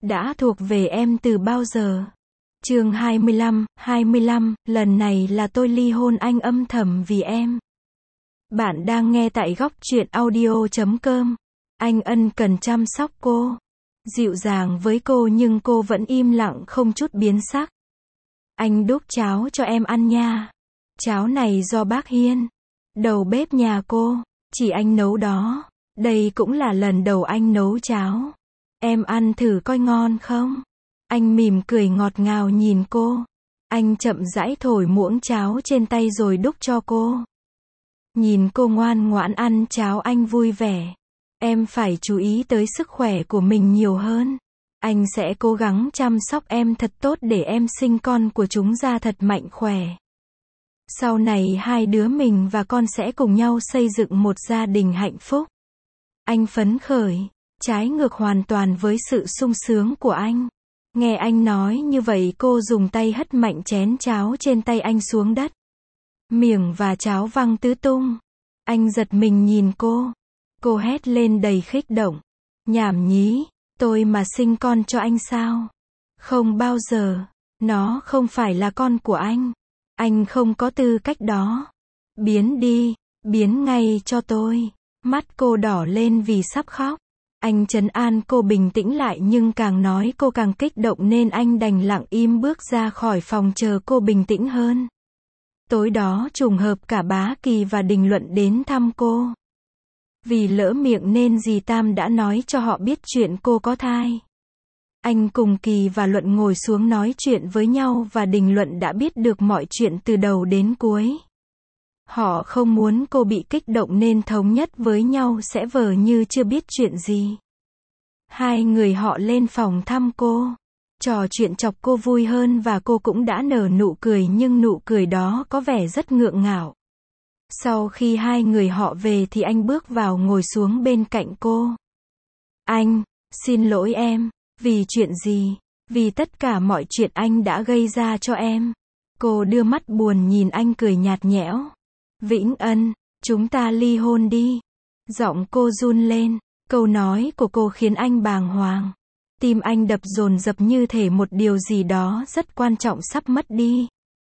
đã thuộc về em từ bao giờ. Chương 25, lần này là tôi ly hôn anh âm thầm vì em. Bạn đang nghe tại góc truyện audio.com. Anh ân cần chăm sóc cô, dịu dàng với cô nhưng cô vẫn im lặng không chút biến sắc. Anh đút cháo cho em ăn nha. Cháo này do bác Hiên, đầu bếp nhà cô, chỉ anh nấu đó. Đây cũng là lần đầu anh nấu cháo. Em ăn thử coi ngon không? Anh mỉm cười ngọt ngào nhìn cô. Anh chậm rãi thổi muỗng cháo trên tay rồi đút cho cô. Nhìn cô ngoan ngoãn ăn cháo anh vui vẻ. Em phải chú ý tới sức khỏe của mình nhiều hơn. Anh sẽ cố gắng chăm sóc em thật tốt để em sinh con của chúng ra thật mạnh khỏe. Sau này hai đứa mình và con sẽ cùng nhau xây dựng một gia đình hạnh phúc. Anh phấn khởi, trái ngược hoàn toàn với sự sung sướng của anh. Nghe anh nói như vậy cô dùng tay hất mạnh chén cháo trên tay anh xuống đất. Miệng và cháo văng tứ tung. Anh giật mình nhìn cô. Cô hét lên đầy khích động. Nhảm nhí, tôi mà sinh con cho anh sao? Không bao giờ, nó không phải là con của anh. Anh không có tư cách đó. Biến đi, biến ngay cho tôi. Mắt cô đỏ lên vì sắp khóc. Anh trấn an cô bình tĩnh lại nhưng càng nói cô càng kích động nên anh đành lặng im bước ra khỏi phòng chờ cô bình tĩnh hơn. Tối đó trùng hợp cả Bá Kỳ và Đình Luận đến thăm cô. Vì lỡ miệng nên dì Tam đã nói cho họ biết chuyện cô có thai. Anh cùng Kỳ và Luận ngồi xuống nói chuyện với nhau và Đình Luận đã biết được mọi chuyện từ đầu đến cuối. Họ không muốn cô bị kích động nên thống nhất với nhau sẽ vờ như chưa biết chuyện gì. Hai người họ lên phòng thăm cô. Trò chuyện chọc cô vui hơn và cô cũng đã nở nụ cười nhưng nụ cười đó có vẻ rất ngượng ngạo. Sau khi hai người họ về thì anh bước vào ngồi xuống bên cạnh cô. Anh, xin lỗi em. Vì chuyện gì? Vì tất cả mọi chuyện anh đã gây ra cho em. Cô đưa mắt buồn nhìn anh cười nhạt nhẽo. Vĩnh Ân, chúng ta ly hôn đi. Giọng cô run lên. Câu nói của cô khiến anh bàng hoàng. Tim anh đập dồn dập như thể một điều gì đó rất quan trọng sắp mất đi.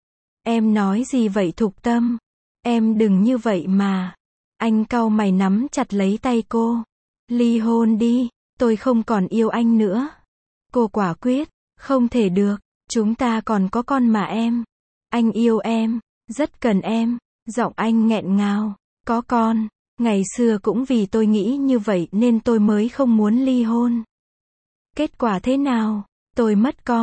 Em nói gì vậy Thục Tâm? Em đừng như vậy mà. Anh cau mày nắm chặt lấy tay cô. Ly hôn đi, tôi không còn yêu anh nữa. Cô quả quyết, không thể được, chúng ta còn có con mà em. Anh yêu em, rất cần em. Giọng anh nghẹn ngào. Có con, ngày xưa cũng vì tôi nghĩ như vậy nên tôi mới không muốn ly hôn. Kết quả thế nào? Tôi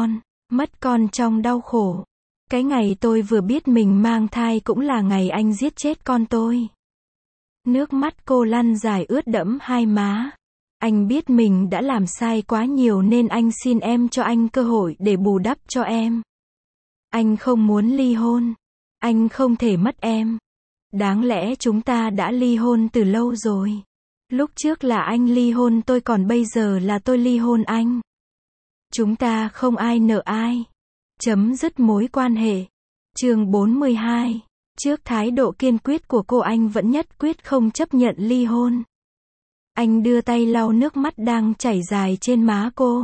mất con trong đau khổ. Cái ngày tôi vừa biết mình mang thai cũng là ngày anh giết chết con tôi. Nước mắt cô lăn dài ướt đẫm hai má. Anh biết mình đã làm sai quá nhiều nên anh xin em cho anh cơ hội để bù đắp cho em. Anh không muốn ly hôn. Anh không thể mất em. Đáng lẽ chúng ta đã ly hôn từ lâu rồi. Lúc trước là anh ly hôn tôi còn bây giờ là tôi ly hôn anh. Chúng ta không ai nợ ai. Chấm dứt mối quan hệ. Chương 42. Trước thái độ kiên quyết của cô anh vẫn nhất quyết không chấp nhận ly hôn. Anh đưa tay lau nước mắt đang chảy dài trên má cô.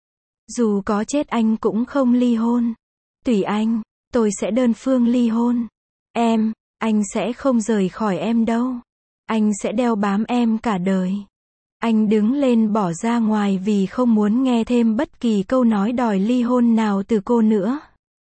Dù có chết anh cũng không ly hôn. Tùy anh, tôi sẽ đơn phương ly hôn. Anh sẽ không rời khỏi em đâu. Anh sẽ đeo bám em cả đời. Anh đứng lên bỏ ra ngoài vì không muốn nghe thêm bất kỳ câu nói đòi ly hôn nào từ cô nữa.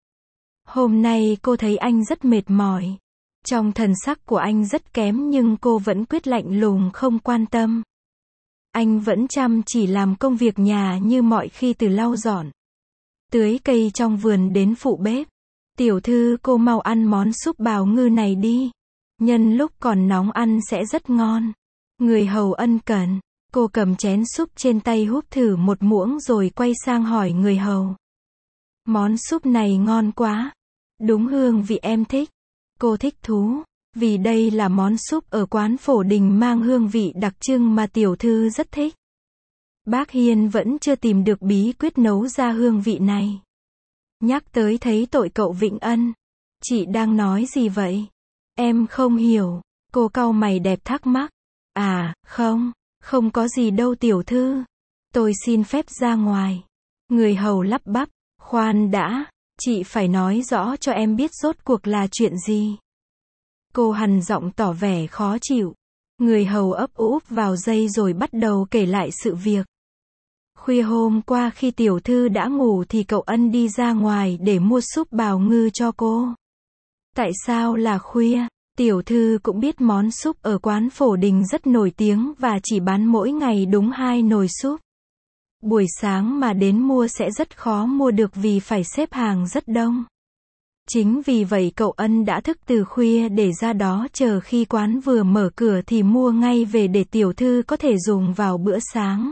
Hôm nay cô thấy anh rất mệt mỏi. Trong thần sắc của anh rất kém nhưng cô vẫn quyết lạnh lùng không quan tâm. Anh vẫn chăm chỉ làm công việc nhà như mọi khi từ lau dọn, tưới cây trong vườn đến phụ bếp. Tiểu thư cô mau ăn món súp bào ngư này đi. Nhân lúc còn nóng ăn sẽ rất ngon. Người hầu ân cần. Cô cầm chén súp trên tay húp thử một muỗng rồi quay sang hỏi người hầu. Món súp này ngon quá. Đúng hương vị em thích. Cô thích thú. Vì đây là món súp ở quán Phổ Đình mang hương vị đặc trưng mà tiểu thư rất thích. Bác Hiên vẫn chưa tìm được bí quyết nấu ra hương vị này. Nhắc tới thấy tội cậu Vĩnh Ân. Chị đang nói gì vậy? Em không hiểu. Cô cau mày đẹp thắc mắc. À, không có gì đâu tiểu thư. Tôi xin phép ra ngoài. Người hầu lắp bắp, khoan đã, chị phải nói rõ cho em biết rốt cuộc là chuyện gì. Cô hằn giọng tỏ vẻ khó chịu. Người hầu ấp úp vào dây rồi bắt đầu kể lại sự việc. Khuya hôm qua khi tiểu thư đã ngủ thì cậu Ân đi ra ngoài để mua súp bào ngư cho cô. Tại sao là khuya? Tiểu thư cũng biết món súp ở quán Phổ Đình rất nổi tiếng và chỉ bán mỗi ngày đúng 2 nồi súp. Buổi sáng mà đến mua sẽ rất khó mua được vì phải xếp hàng rất đông. Chính vì vậy cậu Ân đã thức từ khuya để ra đó chờ khi quán vừa mở cửa thì mua ngay về để tiểu thư có thể dùng vào bữa sáng.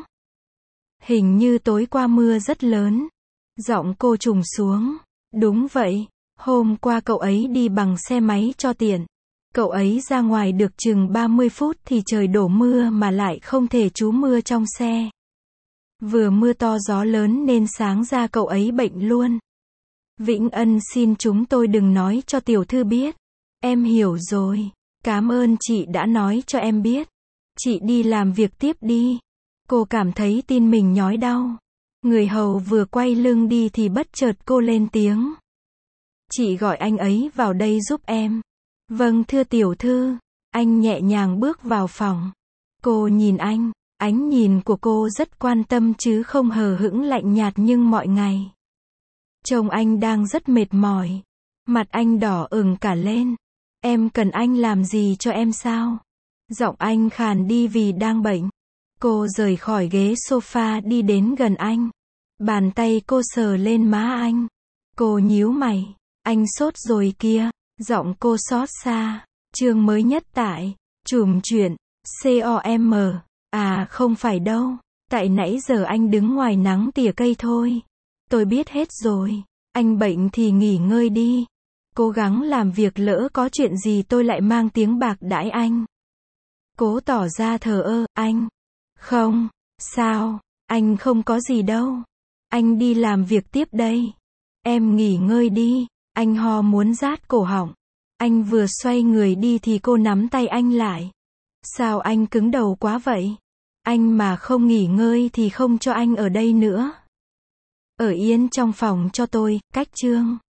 Hình như tối qua mưa rất lớn. Giọng cô trùng xuống. Đúng vậy, hôm qua cậu ấy đi bằng xe máy cho tiện. Cậu ấy ra ngoài được chừng 30 phút thì trời đổ mưa mà lại không thể trú mưa trong xe. Vừa mưa to gió lớn nên sáng ra cậu ấy bệnh luôn. Vĩnh Ân xin chúng tôi đừng nói cho tiểu thư biết. Em hiểu rồi. Cảm ơn chị đã nói cho em biết. Chị đi làm việc tiếp đi. Cô cảm thấy tim mình nhói đau. Người hầu vừa quay lưng đi thì bất chợt cô lên tiếng. Chị gọi anh ấy vào đây giúp em. Vâng thưa tiểu thư. Anh nhẹ nhàng bước vào phòng. Cô nhìn anh. Ánh nhìn của cô rất quan tâm chứ không hờ hững lạnh nhạt nhưng mọi ngày. Trông anh đang rất mệt mỏi. Mặt anh đỏ ửng cả lên. Em cần anh làm gì cho em sao? Giọng anh khàn đi vì đang bệnh. Cô rời khỏi ghế sofa đi đến gần anh. Bàn tay cô sờ lên má anh. Cô nhíu mày. Anh sốt rồi kia. Giọng cô xót xa. Chương mới nhất tại Chùm Chuyện com. À không phải đâu. Tại nãy giờ anh đứng ngoài nắng tỉa cây thôi. Tôi biết hết rồi. Anh bệnh thì nghỉ ngơi đi. Cố gắng làm việc lỡ có chuyện gì tôi lại mang tiếng bạc đãi anh. Cố tỏ ra thờ ơ, anh. Không, sao, anh không có gì đâu. Anh đi làm việc tiếp đây. Em nghỉ ngơi đi. Anh ho muốn rát cổ họng. Anh vừa xoay người đi thì cô nắm tay anh lại. Sao anh cứng đầu quá vậy? Anh mà không nghỉ ngơi thì không cho anh ở đây nữa. Ở yên trong phòng cho tôi, cách chương.